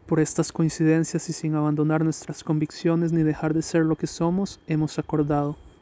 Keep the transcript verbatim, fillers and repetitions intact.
Por estas coincidencias y sin abandonar nuestras convicciones ni dejar de ser lo que somos, hemos acordado